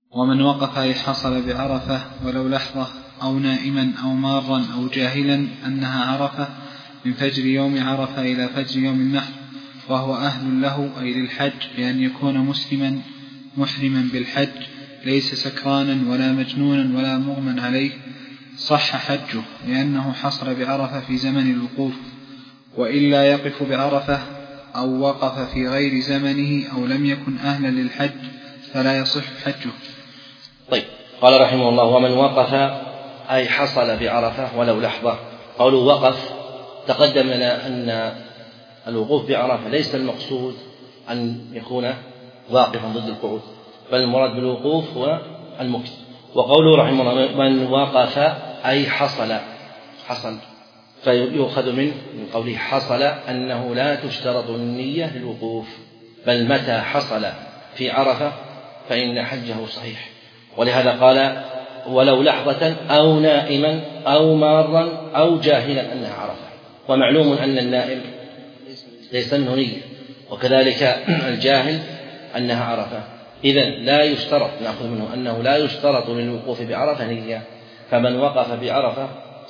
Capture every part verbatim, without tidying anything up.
ومن وقف أي حصل بعرفة ولو لحظة أو نائما أو مارا أو جاهلا أنها عرفة من فجر يوم عرفة إلى فجر يوم النحر وهو أهل له أي للحج بأن يكون مسلما محرما بالحج ليس سكرانا ولا مجنونا ولا مغمى عليه صح حجه لأنه حصل بعرفة في زمن الوقوف، وإلا يقف بعرفة أو وقف في غير زمنه أو لم يكن أهلا للحج فلا يصح حجه. طيب، قال رحمه الله: ومن وقف أي حصل بعرفة ولو لحظة. قالوا وقف، تقدم لنا أن الوقوف بعرفة ليس المقصود أن يكون واقفا ضد القعود، بل المراد بالوقوف هو المكث. وقوله رحمه الله: من وقف أي حصل حصل فيؤخذ من قوله حصل أنه لا تشترط النية للوقوف، بل متى حصل في عرفة فإن حجه صحيح. ولهذا قال: ولو لحظة أو نائما أو مارا أو جاهلا أنها عرفة. ومعلوم أن النائم ليس منه نية، وكذلك الجاهل أنها عرفة. إذن لا يشترط، نأخذ منه أنه لا يشترط للوقوف بعرفة نية. فمن وقف بعرفة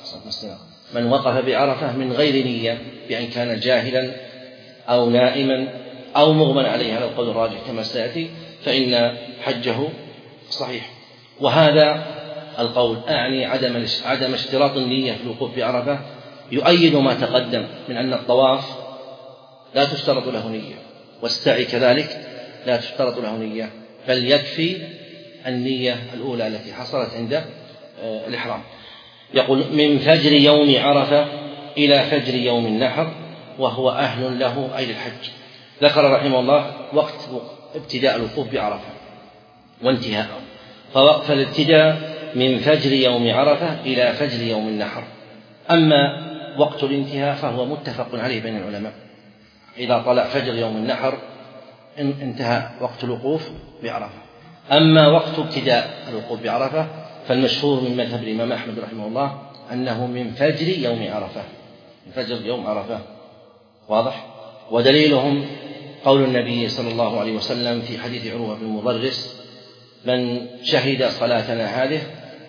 من وقف بعرفة من غير نية بأن كان جاهلا أو نائما أو مغمى عليه على القول الراجح كما سيأتي فإن حجه صحيح. وهذا القول أعني عدم عدم اشتراط النية في الوقوف بعرفة يؤيد ما تقدم من أن الطواف لا تشترط له نية، والسعي كذلك لا تشترط له نية، بل يكفي النية الأولى التي حصلت عند الإحرام. يقول: من فجر يوم عرفة إلى فجر يوم النحر وهو أهل له أي للحج. ذكر رحمه الله وقت ابتداء الوقوف بعرفة وانتهاء، فوقف الابتداء من فجر يوم عرفة إلى فجر يوم النحر. أما وقت الانتهاء فهو متفق عليه بين العلماء، إذا طلع فجر يوم النحر انتهى وقت الوقوف بعرفة. أما وقت ابتداء الوقوف بعرفة فالمشهور من مذهب الإمام أحمد رحمه الله أنه من فجر يوم عرفة، من فجر يوم عرفة. واضح؟ ودليلهم قول النبي صلى الله عليه وسلم في حديث عروة بن مضرس: من شهد صلاتنا هذه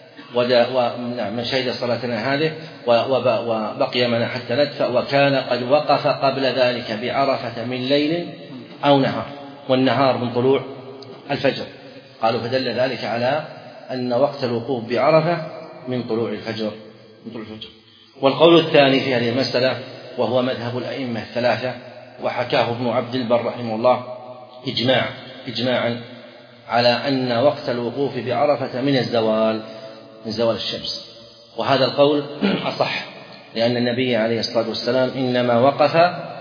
من شهد صلاتنا هذه وبقي معنا حتى ندفع وكان قد وقف قبل ذلك بعرفة من ليل أو نهار، والنهار من طلوع الفجر. قالوا فدل ذلك على أن وقت الوقوف بعرفة من طلوع الفجر من طلوع الفجر. والقول الثاني في هذه المسألة وهو مذهب الأئمة الثلاثة، وحكاه ابن عبد البر رحمه الله إجماع إجماعا على أن وقت الوقوف بعرفة من الزوال من زوال الشمس. وهذا القول أصح، لأن النبي عليه الصلاة والسلام إنما وقف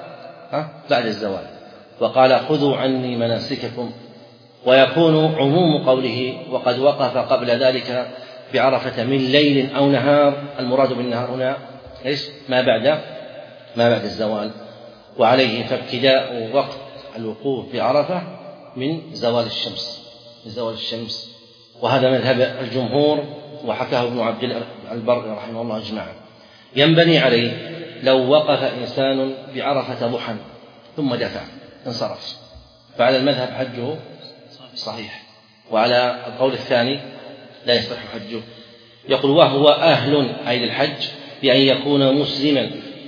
بعد الزوال وقال: خذوا عني مناسككم. ويكون عموم قوله وقد وقف قبل ذلك بعرفة من ليل أو نهار، المراد بالنهار هنا إيش؟ ما بعد ما بعد الزوال. وعليه فابتداء وقت الوقوف بعرفة من زوال الشمس من زوال الشمس وهذا مذهب الجمهور، وحكاه ابن عبد البر رحمه الله إجماعا. ينبني عليه لو وقف إنسان بعرفة ضحى ثم دفع انصرف، فعلى المذهب حجه صحيح، وعلى القول الثاني لا يصح حجه. يقول: وهو أهل أي للحج بأن يكون مسلما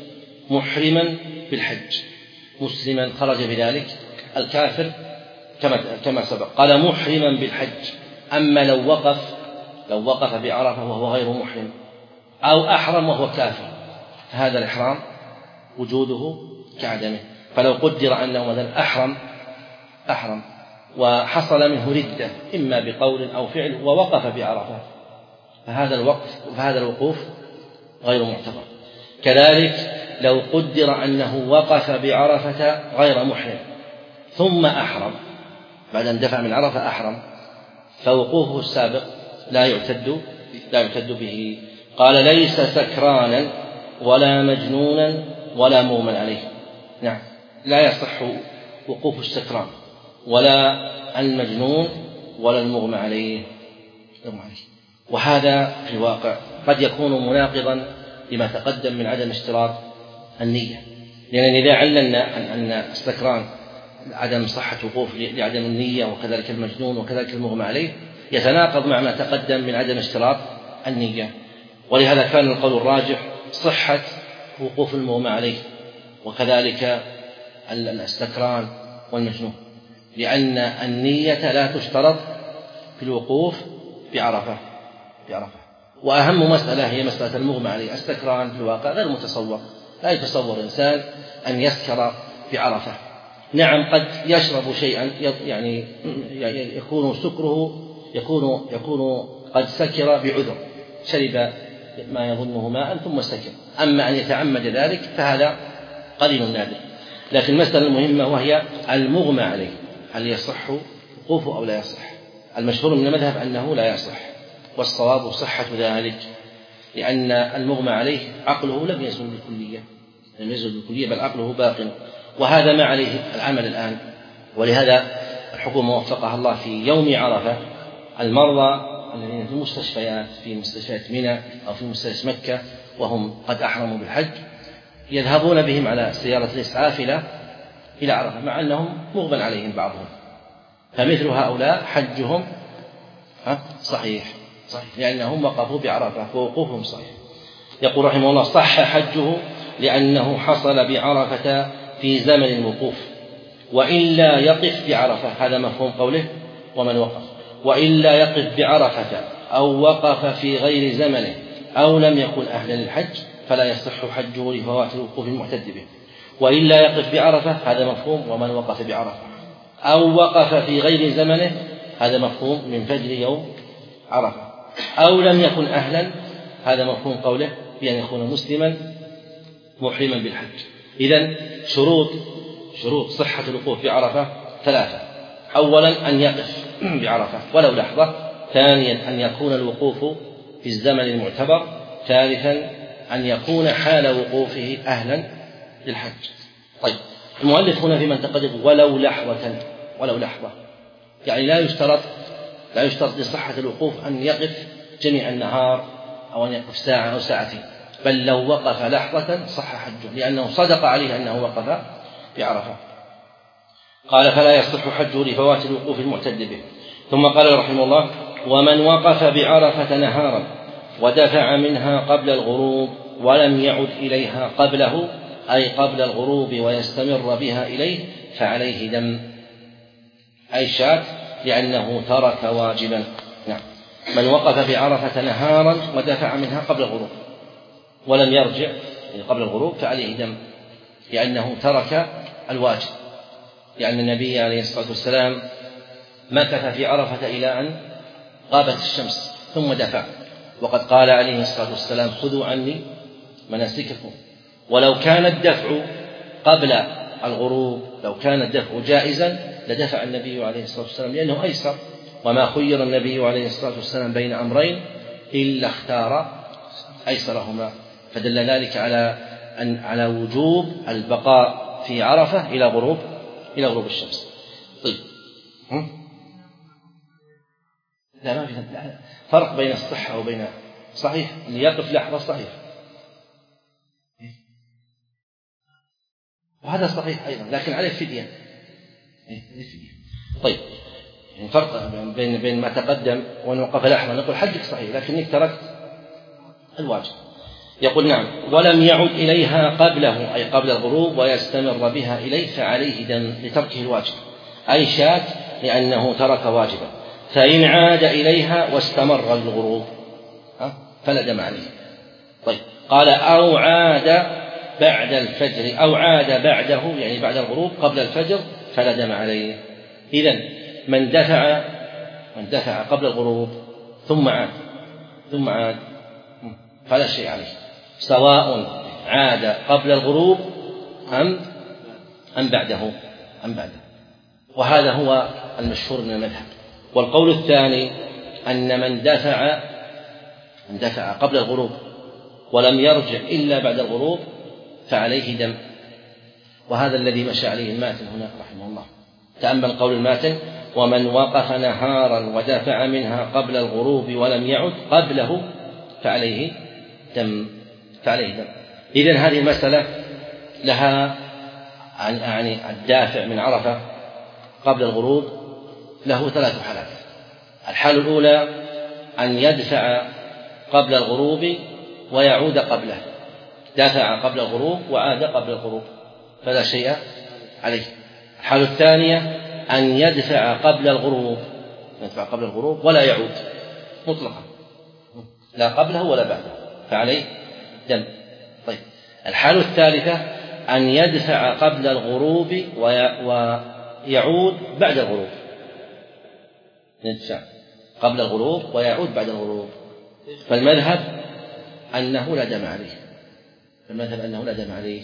محرما بالحج. مسلما خرج بذلك الكافر كما كما سبق، قال محرما بالحج. أما لو وقف لو وقف بعرفة وهو غير محرم أو أحرم وهو كافر فهذا الإحرام وجوده كعدمه. فلو قدر أنه مثلا أحرم أحرم وحصل منه ردة إما بقول أو فعل ووقف بعرفة فهذا الوقف فهذا الوقوف غير معتبر. كذلك لو قدر أنه وقف بعرفة غير محرم ثم أحرم بعد أن دفع من عرفة أحرم فوقوفه السابق لا يعتد لا يعتد به. قال: ليس سكرانا ولا مجنونا ولا مغمى عليه. نعم، لا يصح وقوف السكران ولا المجنون ولا المغمى عليه. وهذا في الواقع قد يكون مناقضا لما تقدم من عدم اشتراط النية، لأن إذا عللنا أن السكران عدم صحة وقوف لعدم النية، وكذلك المجنون وكذلك المغمى عليه، يتناقض مع ما تقدم من عدم اشتراط النية. ولهذا كان القول الراجح صحة وقوف المغمى عليه وكذلك السكران والمجنون، لأن النية لا تشترط في الوقوف بعرفة بعرفة وأهم مسألة هي مسألة المغمى عليه. السكران في الواقع غير متصور، لا يتصور إنسان أن يسكر بعرفة. نعم قد يشرب شيئا يعني يكون سكره يكون يكون قد سكر بعذر، شرب ما يظنه ماء ثم سكر، أما أن يتعمد ذلك فهذا قليل نادر. لكن المسألة المهمة وهي المغمى عليه، هل يصح وقوفه أو لا يصح؟ المشهور من المذهب أنه لا يصح، والصواب صحة ذلك، لأن المغمى عليه عقله لم يزل بالكلية لم يزل بالكلية بل عقله باق، وهذا ما عليه العمل الآن. ولهذا الحكومة وفقها الله في يوم عرفة المرضى الذين في المستشفيات في مستشفيات منى أو في مستشفيات مكة وهم قد أحرموا بالحج يذهبون بهم على سيارة الإسعاف إلى عرفة، مع أنهم مغمى عليهم بعضهم، فمثل هؤلاء حجهم صحيح صحيح لأنهم وقفوا بعرفة ووقوفهم صحيح. يقول رحمه الله صح حجه لأنه حصل بعرفة في زمن الوقوف، وإلا يقف بعرفة، هذا مفهوم قوله ومن وقف، وإلا يقف بعرفة أو وقف في غير زمنه أو لم يكن أهلا للحج فلا يصح حجه لفوات الوقوف المعتد به. وإلا يقف بعرفة هذا مفهوم ومن وقف بعرفة، أو وقف في غير زمنه هذا مفهوم من فجر يوم عرفة، أو لم يكن أهلا هذا مفهوم قوله بأن يكون مسلما محرما بالحج. إذن شروط شروط صحة الوقوف بعرفة ثلاثة: أولا أن يقف بعرفة ولو لحظة، ثانيا أن يكون الوقوف في الزمن المعتبر، ثالثا أن يكون حال وقوفه أهلا للحج. طيب المؤلف هنا في من تقدم ولو لحظة ولو لحظة يعني لا يشترط لا يشترط لصحة الوقوف أن يقف جميع النهار أو أن يقف ساعة أو ساعتين، بل لو وقف لحظة صح حجه لأنه صدق عليه أنه وقف بعرفة. قال فلا يصح حجه لفوات الوقوف المعتد به. ثم قال رحمه الله ومن وقف بعرفة نهارا ودفع منها قبل الغروب ولم يعد إليها قبله أي قبل الغروب ويستمر بها إليه فعليه دم، أي شاة لأنه ترك واجبا. نعم، من وقف بعرفة نهارا ودفع منها قبل الغروب ولم يرجع قبل الغروب فعليه دم لأنه ترك الواجب، لأن النبي عليه الصلاة والسلام مكث في عرفة إلى أن غابت الشمس ثم دفع، وقد قال عليه الصلاة والسلام خذوا عني مناسككم. ولو كان الدفع قبل الغروب لو كان الدفع جائزا لدفع النبي عليه الصلاة والسلام لأنه أيسر، وما خير النبي عليه الصلاة والسلام بين أمرين إلا اختار أيسرهما، فدل ذلك على أن على وجوب البقاء في عرفة إلى غروب إلى غروب الشمس. طيب لا ما في فرق بين الصحة وبين صحيح اللي يقف لحظة صحيح، وهذا صحيح أيضا لكن عليه فدية. طيب يعني فرق بين بين ما تقدم وأن وقف لحظة نقول حجك صحيح لكنك تركت الواجب. يقول نعم ولم يعد إليها قبله أي قبل الغروب ويستمر بها إليه فعليه دم لتركه الواجب، أي شاة لأنه ترك واجبا، فإن عاد إليها واستمر الغروب فلا دم عليه. طيب قال أو عاد بعد الفجر أو عاد بعده يعني بعد الغروب قبل الفجر فلا دم عليه. إذن من دفع من دفع قبل الغروب ثم عاد ثم عاد فلا شيء عليه، سواء عاد قبل الغروب أم أم بعده أم بعده وهذا هو المشهور من المذهب. والقول الثاني أن من دفع من دفع قبل الغروب ولم يرجع إلا بعد الغروب فعليه دم، وهذا الذي مشى عليه الماتن هنا رحمه الله. تأمل قول الماتن ومن وقف نهارا ودفع منها قبل الغروب ولم يعد قبله فعليه دم فعليه دم. إذن هذه المسألة لها يعني الدافع من عرفة قبل الغروب له ثلاث حالات. الحالة الأولى أن يدفع قبل الغروب ويعود قبله، دفع قبل الغروب وعاد قبل الغروب فلا شيء عليه. الحالة الثانية أن يدفع قبل الغروب يدفع قبل الغروب ولا يعود مطلقا، لا قبله ولا بعده، فعليه دم. طيب الحالة الثالثة أن يدفع قبل الغروب ويعود بعد الغروب، يدفع قبل الغروب ويعود بعد الغروب، فالمذهب أنه لا دم عليه، المذهب أنه لا دم عليه.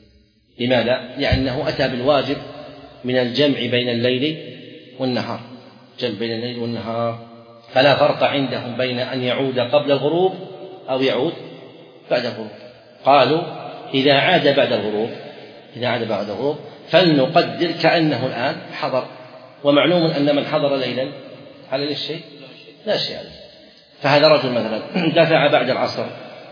لماذا؟ لأنه أتى بالواجب من الجمع بين الليل والنهار، جمع بين الليل والنهار، فلا فرق عندهم بين أن يعود قبل الغروب أو يعود بعد الغروب. قالوا إذا عاد بعد الغروب إذا عاد بعد الغروب فلنقدر كأنه الآن حضر، ومعلوم أن من حضر ليلا على الشيء لا شيء عليه. فهذا رجل مثلا دفع بعد العصر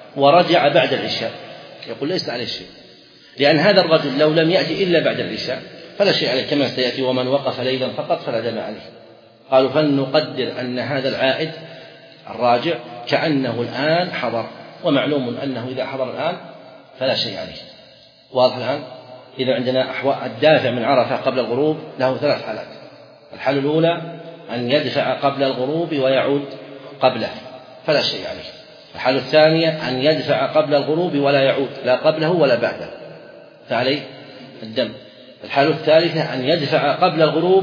ورجع بعد العشاء، يقول ليس عليه شيء، لأن هذا الرجل لو لم يأتي إلا بعد العشاء فلا شيء عليه، كما سيأتي ومن وقف ليلا فقط فلا دم عليه. قالوا فلنقدر أن هذا العائد الراجع كأنه الآن حضر، ومعلوم أنه إذا حضر الآن فلا شيء عليه. واضح الآن؟ إذا عندنا أحوال الدافع من عرفة قبل الغروب له ثلاث حالات. الحالة الأولى أن يدفع قبل الغروب ويعود قبله فلا شيء عليه. الحالة الثانية أن يدفع قبل الغروب ولا يعود لا قبله ولا بعده فعليه الدم. الحالة الثالثة أن يدفع قبل الغروب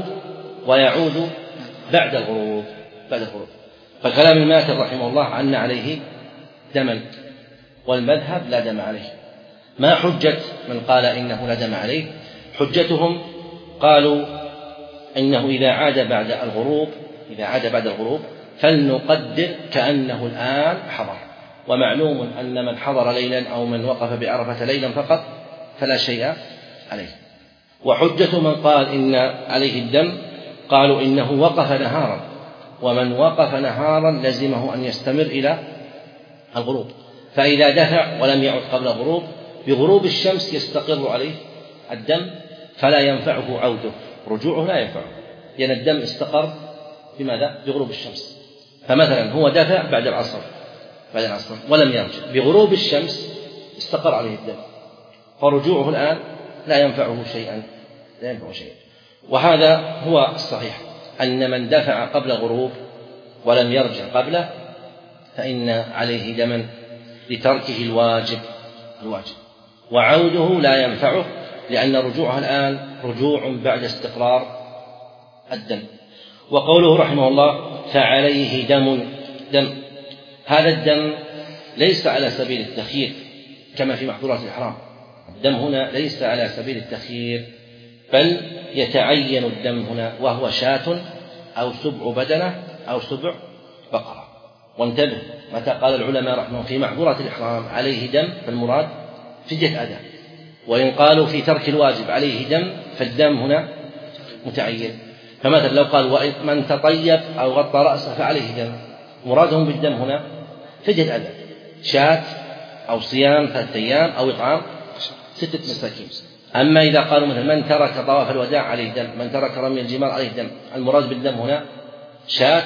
ويعود بعد الغروب بعد الغروب فكلام الماتر رحمه الله أن عليه دما، والمذهب لا دم عليه. ما حجة من قال إنه لا دم عليه؟ حجتهم قالوا إنه إذا عاد بعد الغروب إذا عاد بعد الغروب فلنقدر كأنه الآن حضر، ومعلوم أن من حضر ليلا أو من وقف بعرفة ليلا فقط فلا شيء عليه. وحجة من قال إن عليه الدم قالوا إنه وقف نهارا، ومن وقف نهارا لزمه أن يستمر إلى الغروب، فإذا دفع ولم يعد قبل الغروب بغروب الشمس يستقر عليه الدم فلا ينفعه عوده، رجوعه لا ينفعه، لأن الدم استقر بماذا؟ بغروب الشمس. فمثلا هو دفع بعد العصر بعد العصر ولم يرجع، بغروب الشمس استقر عليه الدم، فرجوعه الآن لا ينفعه شيئا لا ينفعه شيئا. وهذا هو الصحيح، أن من دفع قبل الغروب ولم يرجع قبله فإن عليه دما لتركه الواجب الواجب وعوده لا ينفعه، لأن رجوعه الآن رجوع بعد استقرار الدم. وقوله رحمه الله فعليه دم دم هذا الدم ليس على سبيل التخيير كما في محظورات الإحرام، الدم هنا ليس على سبيل التخيير بل يتعين الدم هنا، وهو شاة أو سبع بدنة أو سبع بقرة. وانتبه متى قال العلماء رحمه في محظورات الإحرام عليه دم فالمراد فدية أداء، وإن قالوا في ترك الواجب عليه دم فالدم هنا متعين. فمثلا لو قال من تطيب أو غطى رأسه فعليه دم، مرادهم بالدم هنا فدية أداء، شاة أو صيام ثلاثة أيام أو إطعام ستة مساكين. أما إذا قالوا مثلا من ترك طواف الوداع عليه دم، من ترك رمي الجمار عليه دم، المراد بالدم هنا شاة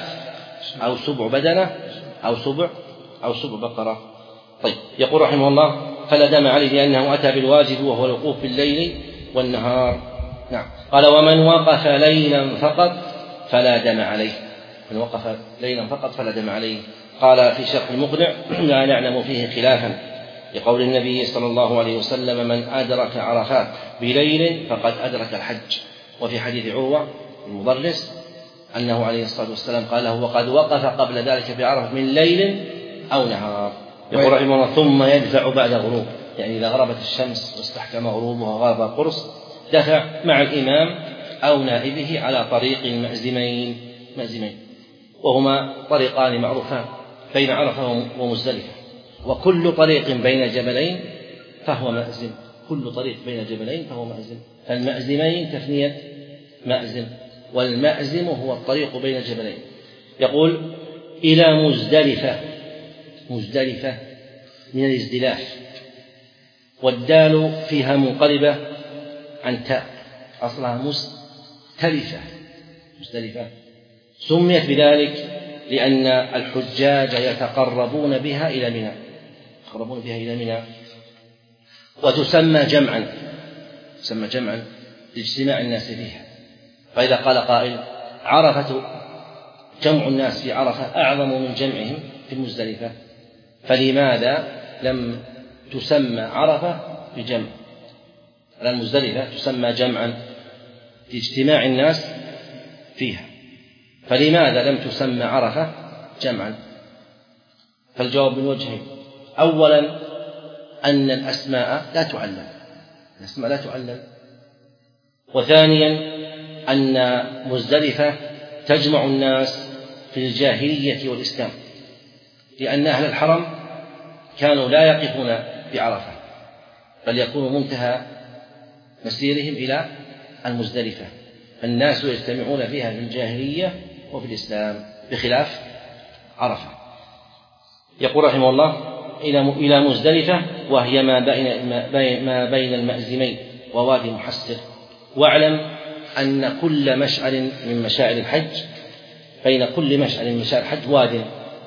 أو سبع بدنة أو سبع أو سبع بقرة. طيب يقول رحمه الله فلا دم عليه لأنه أتى بالواجب وهو الوقوف بالليل والنهار. نعم. قال ومن وقف ليلا فقط فلا دم عليه، من وقف ليلا فقط فلا دم عليه. قال في شرح المقنع لا نعلم فيه خلافا لقول النبي صلى الله عليه وسلم من أدرك عرفات بليل فقد أدرك الحج. وفي حديث عروة المضرس أنه عليه الصلاة والسلام قال له وقد وقف قبل ذلك بعرفة من ليل أو نهار. يقول رحمه الله ثم يدفع بعد الغروب، يعني إذا غربت الشمس واستحكم غروبها وغاب القرص دفع مع الإمام أو نائبه على طريق مأزمين مأزمين وهما طريقان معروفان بين عرفة ومزدلفة، وكل طريق بين جبلين فهو مأزم، كل طريق بين جبلين فهو مأزم. فالمأزمين تثنية مأزم، والمأزم هو الطريق بين جبلين. يقول إلى مزدلفة، مزدلفة من الازدلاف، والدال فيها منقلبة عن تاء أصلها مز مختلفة مزدلفة سميت بذلك لأن الحجاج يتقربون بها إلى منى يتقربون بها إلى منى وتسمى جمعا تسمى جمعا لاجتماع الناس فيها. فإذا قال قائل عرفة جمع الناس في عرفة أعظم من جمعهم في المزدلفة، فلماذا لم تسمى عرفة بجمع؟ على المزدلفة تسمى جمعا لاجتماع الناس فيها، فلماذا لم تسمى عرفة جمعا؟ فالجواب من وجهين: أولا أن الأسماء لا تعلل الأسماء لا تعلل وثانيا أن مزدلفة تجمع الناس في الجاهلية والإسلام، لأن أهل الحرم كانوا لا يقفون بعرفة بل يكون منتهى مسيرهم إلى المزدلفة، الناس يجتمعون فيها في الجاهلية وفي الإسلام بخلاف عرفة. يقول رحمه الله: إلى مزدلفة وهي ما بين ما بين المأزمين ووادي محسر. واعلم أن كل مشعر من مشاعر الحج بين كل مشعر من مشاعر الحج واد،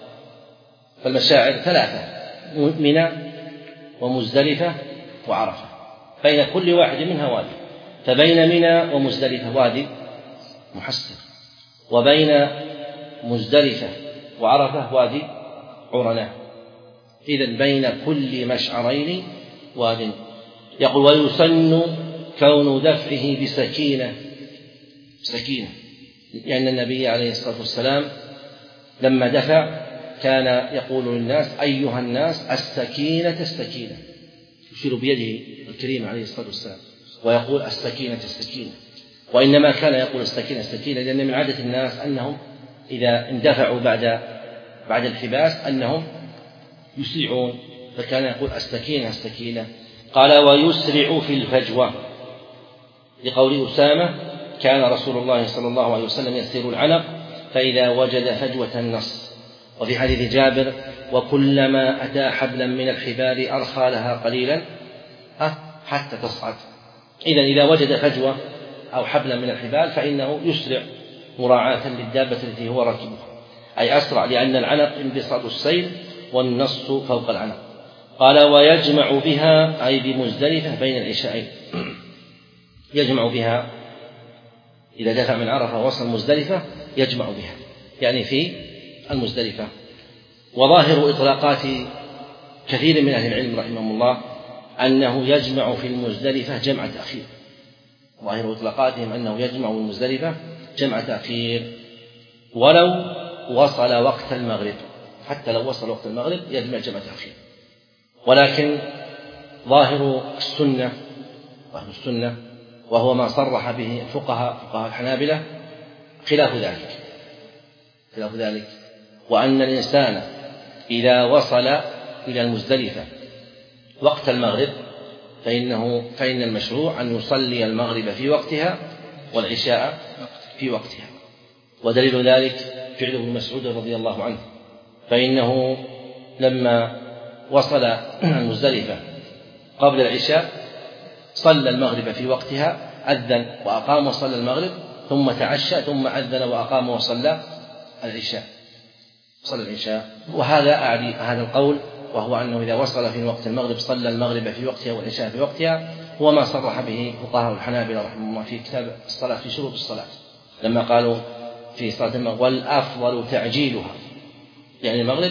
فالمشاعر ثلاثة: منى ومزدلفة وعرفة، بين كل واحد منها وادي، فبين منى ومزدلفة وادي محسر، وبين مزدلفة وعرفة وادي عرنة، إذن بين كل مشعرين واد. يقول: ويسن كون دفعه بسكينة سكينة لأن النبي عليه الصلاة والسلام لما دفع كان يقول للناس: أيها الناس السكينة السكينة، يشير بيده الكريم عليه الصلاة والسلام ويقول: السكينة السكينة، وإنما كان يقول السكينة السكينة لأن من عادة الناس أنهم إذا اندفعوا بعد بعد الحباس أنهم يسرعون، فكان يقول: السكينة السكينة. قال: ويسرع في الفجوة، لقول أسامة: كان رسول الله صلى الله عليه وسلم يسير العنق فإذا وجد فجوة النص. وفي حديث جابر: وكلما أتى حبلا من الحبال أرخى لها قليلا حتى تصعد. إذن إذا وجد فجوة أو حبلا من الحبال فإنه يسرع مراعاة للدابة التي هو راكبها، أي أسرع، لأن العنق انبساط السير والنص فوق العنق. قال: ويجمع بها أي بمزدلفة بين العشاءين، يجمع بها إذا دفع من عرفة وصل مزدلفة يجمع بها يعني في المزدلفة. وظاهر إطلاقات كثير من أهل العلم رحمهم الله أنه يجمع في المزدلفة جمع تأخير، ظاهر إطلاقاتهم أنه يجمع في المزدلفة جمع تأخير ولو وصل وقت المغرب، حتى لو وصل وقت المغرب يجمع جمع تأخير. ولكن ظاهر السنة ظاهر السنة وهو ما صرح به الفقهاء فقهاء الحنابلة خلاف ذلك خلاف ذلك وأن الإنسان إذا وصل إلى المزدلفة وقت المغرب فإنه فإن المشروع أن يصلي المغرب في وقتها والعشاء في وقتها. ودليل ذلك فعل ابن مسعود رضي الله عنه، فإنه لما وصل المزدلفة قبل العشاء صلى المغرب في وقتها، أذن وأقام وصلى المغرب، ثم تعشى ثم أذن وأقام وصلى العشاء صلى العشاء. وهذا أعني هذا القول، وهو أنه إذا وصل في وقت المغرب صلى المغرب في وقتها والعشاء في وقتها، هو ما صرح به فقهاء الحنابلة رحمه الله في كتاب الصلاة في شروط الصلاة، لما قالوا في صلاة المغرب: والأفضل تعجيلها، يعني المغرب،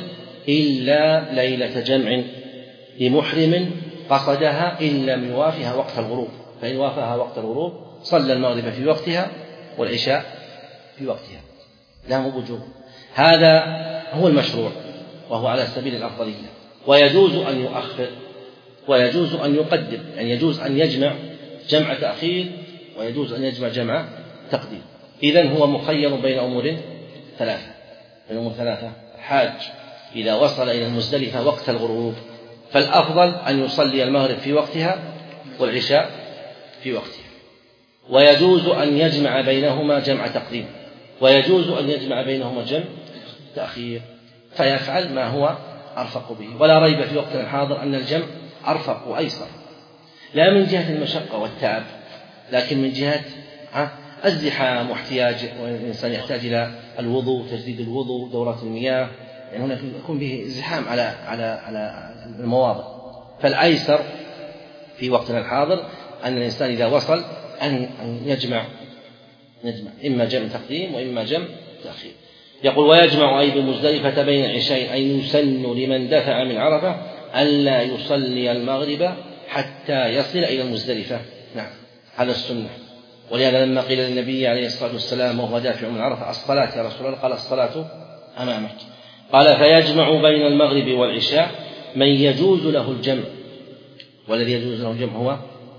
إلا ليلة جمع لمحرم قصدها إن لم يوافها وقت الغروب، فإن وافها وقت الغروب صلى المغرب في وقتها والعشاء في وقتها، لا وجوب. هذا هو المشروع وهو على سبيل الأفضلية. ويجوز أن يؤخر ويجوز أن يقدم، يعني يجوز أن يجمع جمع تأخير ويجوز أن يجمع جمع تقديم. إذن هو مخير بين أمور ثلاثة بين أمور ثلاثة الحاج إذا وصل إلى المزدلفة وقت الغروب فالأفضل أن يصلي المغرب في وقتها والعشاء في وقتها، ويجوز أن يجمع بينهما جمع تقديم، ويجوز أن يجمع بينهما جمع تأخير، فيفعل ما هو أرفق به. ولا ريب في وقتنا الحاضر أن الجمع أرفق وأيسر، لا من جهة المشقة والتعب، لكن من جهة الزحام واحتياج والإنسان يحتاج إلى الوضوء، تجديد الوضوء، دورات المياه، يعني هنا يكون به زحام على على على المواضع. فالأيسر في وقتنا الحاضر أن الإنسان إذا وصل أن يجمع يجمع إما جمع تقديم وإما جمع تأخير. يقول: ويجمع أي بمزدلفة بين العشاءين، أي يسن لمن دفع من عرفة ألا يصلي المغرب حتى يصل إلى المزدلفة. نعم، على السنة. ولهذا لما قيل للنبي عليه الصلاة والسلام وهو دافع من عرفة: الصلاة يا رسول الله؟ قال: الصلاة أمامك. قال: فيجمع بين المغرب والعشاء من يجوز له الجمع، والذي يجوز له الجمع هو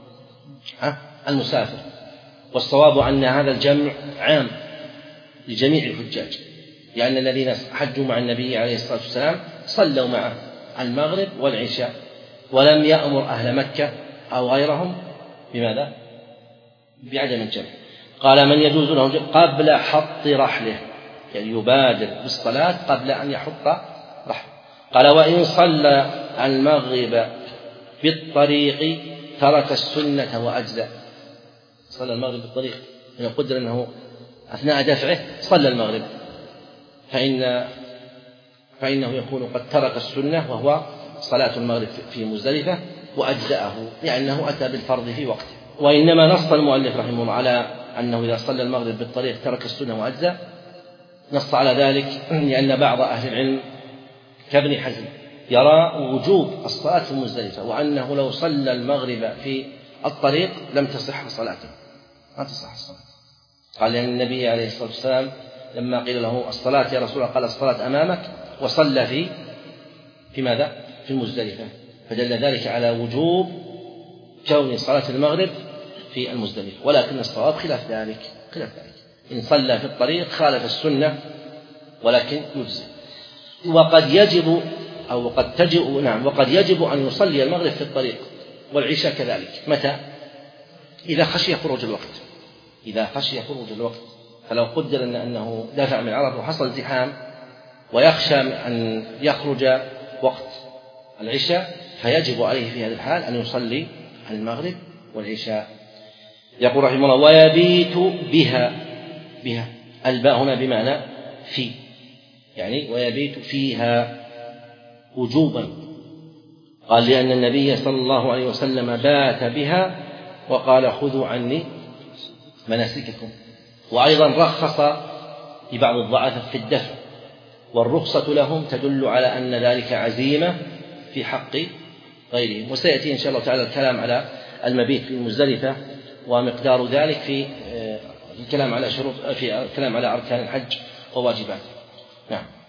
المسافر. والصواب أن هذا الجمع عام لجميع الحجاج، لأن الذين حجوا مع النبي عليه الصلاة والسلام صلوا معه المغرب والعشاء، ولم يأمر أهل مكة أو غيرهم بماذا؟ بعدم الجمع. قال: من يجوز له الجمع قبل حط رحله، يعني يبادر بالصلاة قبل أن يحط رحله. قال: وإن صلى المغرب بالطريق ترك السنة وأجزأ. صلى المغرب بالطريق، إن قدر أنه أثناء دفعه صلى المغرب، فإن فإنه يكون قد ترك السنة وهو صلاة المغرب في مزدلفة، وأجزأه لأنه أتى بالفرض في وقته. وإنما نص المؤلف رحمه الله على أنه إذا صلى المغرب بالطريق ترك السنة وأجزأ، نص على ذلك لأن بعض أهل العلم كابن حزم يرى وجوب الصلاة في مزدلفة، وأنه لو صلى المغرب في الطريق لم تصح صلاته، ما تصح الصلاة. قال: لأن النبي عليه الصلاة والسلام لما قيل له: الصلاة يا رسول الله؟ قال: الصلاة أمامك، وصلى في في ماذا؟ في مزدلفة. فدل ذلك على وجوب كون صلاة المغرب في المزدلفة، ولكن الصواب خلاف ذلك خلاف ذلك إن صلى في الطريق خالف السنة، ولكن يجزي. وقد يجب أو قد تجب نعم وقد يجب أن يصلي المغرب في الطريق، والعشاء كذلك. متى؟ إذا خشي خروج الوقت إذا خشي خروج الوقت فلو قدر أن أنه دافع من عرفة وحصل زحام ويخشى أن يخرج وقت العشاء، فيجب عليه في هذه الحال أن يصلي المغرب والعشاء. يقول رحمه الله: ويبيت بها بها الباء هنا بمعنى في، يعني ويبيت فيها وجوبا. قال: لأن النبي صلى الله عليه وسلم بات بها وقال: خذوا عني مناسككم. وأيضا رخص لبعض الضعفاء في الدفع، والرخصة لهم تدل على أن ذلك عزيمة في حق غيرهم. وسيأتي إن شاء الله تعالى الكلام على المبيت في مزدلفة ومقدار ذلك في الكلام على شروط في الكلام على أركان الحج وواجباته. نعم.